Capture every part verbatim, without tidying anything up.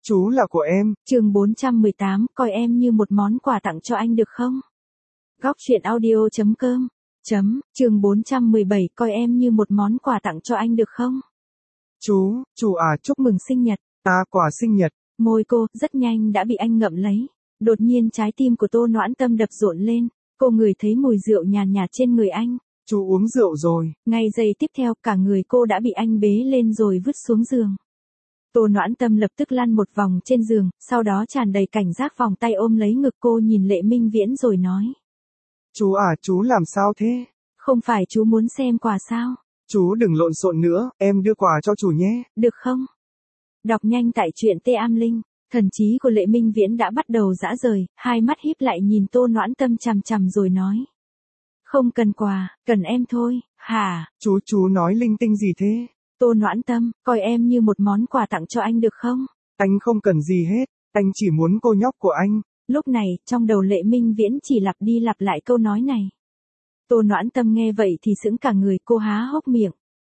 Chú là của em. Chương bốn trăm mười tám, coi em như một món quà tặng cho anh được không? Góc truyện audio chấm com. Chấm, chương bốn trăm mười bảy, coi em như một món quà tặng cho anh được không? Chú, chú à, Chúc mừng sinh nhật. À, quà sinh nhật. Môi cô, rất nhanh đã bị anh ngậm lấy. Đột nhiên trái tim của Tô Noãn Tâm đập rộn lên. Cô ngửi thấy mùi rượu nhàn nhạt trên người anh. Chú uống rượu rồi. Ngay giây tiếp theo cả người cô đã bị anh bế lên rồi vứt xuống giường. Tô Noãn Tâm lập tức lăn một vòng trên giường, sau đó tràn đầy cảnh giác vòng tay ôm lấy ngực cô nhìn Lệ Minh Viễn rồi nói. Chú à, chú làm sao thế? Không phải chú muốn xem quà sao? Chú đừng lộn xộn nữa, em đưa quà cho chú nhé. Được không? Đọc nhanh tại truyện Tê Am Linh. Thần trí của Lệ Minh Viễn đã bắt đầu rã rời, hai mắt híp lại nhìn Tô Noãn Tâm chằm chằm rồi nói. Không cần quà, cần em thôi, hả? Chú, chú nói linh tinh gì thế? Tô Noãn Tâm, coi em như một món quà tặng cho anh được không? Anh không cần gì hết, anh chỉ muốn cô nhóc của anh. Lúc này, trong đầu Lệ Minh Viễn chỉ lặp đi lặp lại câu nói này. Tô Noãn Tâm nghe vậy thì sững cả người, cô há hốc miệng.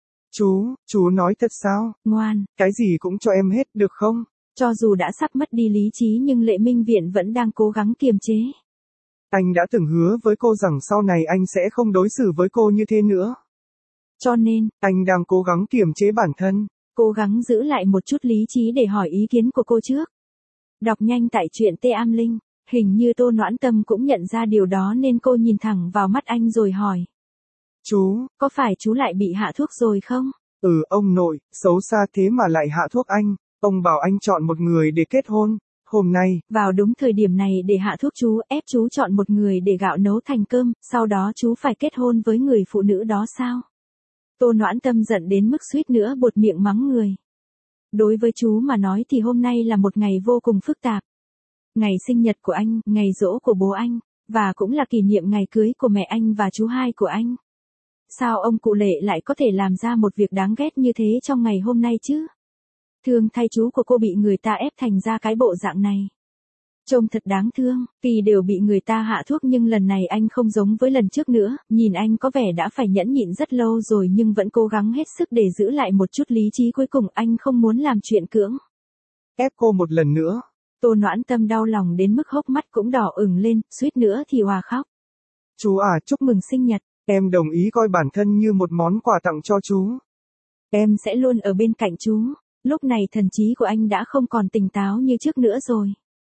Chú, chú nói thật sao? Ngoan. Cái gì cũng cho em hết được không? Cho dù đã sắp mất đi lý trí nhưng Lệ Minh Viễn vẫn đang cố gắng kiềm chế. Anh đã từng hứa với cô rằng sau này anh sẽ không đối xử với cô như thế nữa. Cho nên, anh đang cố gắng kiềm chế bản thân. Cố gắng giữ lại một chút lý trí để hỏi ý kiến của cô trước. Đọc nhanh tại truyện Tê Am Linh. Hình như Tô Noãn Tâm cũng nhận ra điều đó nên cô nhìn thẳng vào mắt anh rồi hỏi. Chú, có phải chú lại bị hạ thuốc rồi không? Ừ, ông nội, xấu xa thế mà lại hạ thuốc anh. Ông bảo anh chọn một người để kết hôn. Hôm nay, vào đúng thời điểm này để hạ thuốc chú, ép chú chọn một người để gạo nấu thành cơm, sau đó chú phải kết hôn với người phụ nữ đó sao? Tô Noãn Tâm giận đến mức suýt nữa buột miệng mắng người. Đối với chú mà nói thì hôm nay là một ngày vô cùng phức tạp. Ngày sinh nhật của anh, ngày giỗ của bố anh, và cũng là kỷ niệm ngày cưới của mẹ anh và chú hai của anh. Sao ông cụ Lệ lại có thể làm ra một việc đáng ghét như thế trong ngày hôm nay chứ? Thương thay chú của cô bị người ta ép thành ra cái bộ dạng này. Trông thật đáng thương, tuy đều bị người ta hạ thuốc nhưng lần này anh không giống với lần trước nữa, nhìn anh có vẻ đã phải nhẫn nhịn rất lâu rồi nhưng vẫn cố gắng hết sức để giữ lại một chút lý trí, cuối cùng anh không muốn làm chuyện cưỡng. Ép cô một lần nữa. Tô Noãn Tâm đau lòng đến mức hốc mắt cũng đỏ ửng lên, suýt nữa thì hòa khóc. Chú à, chúc mừng sinh nhật, em đồng ý coi bản thân như một món quà tặng cho chú. Em sẽ luôn ở bên cạnh chú. Lúc này thần trí của anh đã không còn tỉnh táo như trước nữa rồi.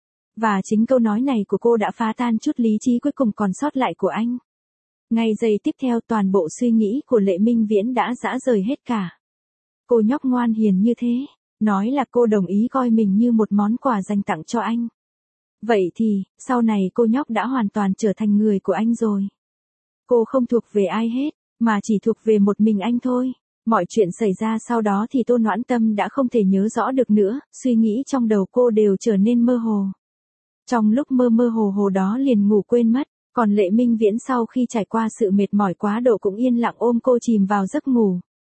Và chính câu nói này của cô đã phá tan chút lý trí cuối cùng còn sót lại của anh. Ngay giây tiếp theo toàn bộ suy nghĩ của Lệ Minh Viễn đã rã rời hết cả. Cô nhóc ngoan hiền như thế, nói là cô đồng ý coi mình như một món quà dành tặng cho anh. Vậy thì, sau này cô nhóc đã hoàn toàn trở thành người của anh rồi. Cô không thuộc về ai hết, mà chỉ thuộc về một mình anh thôi. Mọi chuyện xảy ra sau đó thì Tô Noãn Tâm đã không thể nhớ rõ được nữa, suy nghĩ trong đầu cô đều trở nên mơ hồ. Trong lúc mơ mơ hồ hồ đó liền ngủ quên mất, còn Lệ Minh Viễn sau khi trải qua sự mệt mỏi quá độ cũng yên lặng ôm cô chìm vào giấc ngủ.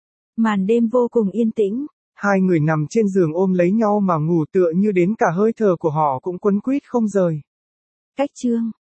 Màn đêm vô cùng yên tĩnh. Hai người nằm trên giường ôm lấy nhau mà ngủ tựa như đến cả hơi thở của họ cũng quấn quýt không rời. Cách chương